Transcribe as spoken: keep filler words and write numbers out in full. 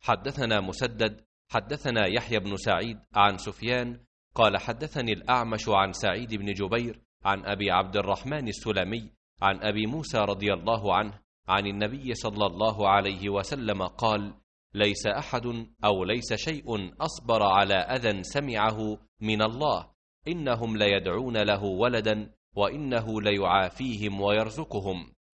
حدثنا مسدد حدثنا يحيى بن سعيد عن سفيان قال حدثني الأعمش عن سعيد بن جبير عن أبي عبد الرحمن السلمي عن أبي موسى رضي الله عنه عن النبي صلى الله عليه وسلم قال: ليس أحد أو ليس شيء أصبر على أذى سمعه من الله، إنهم ليدعون له ولدا وإنه ليعافيهم ويرزقهم.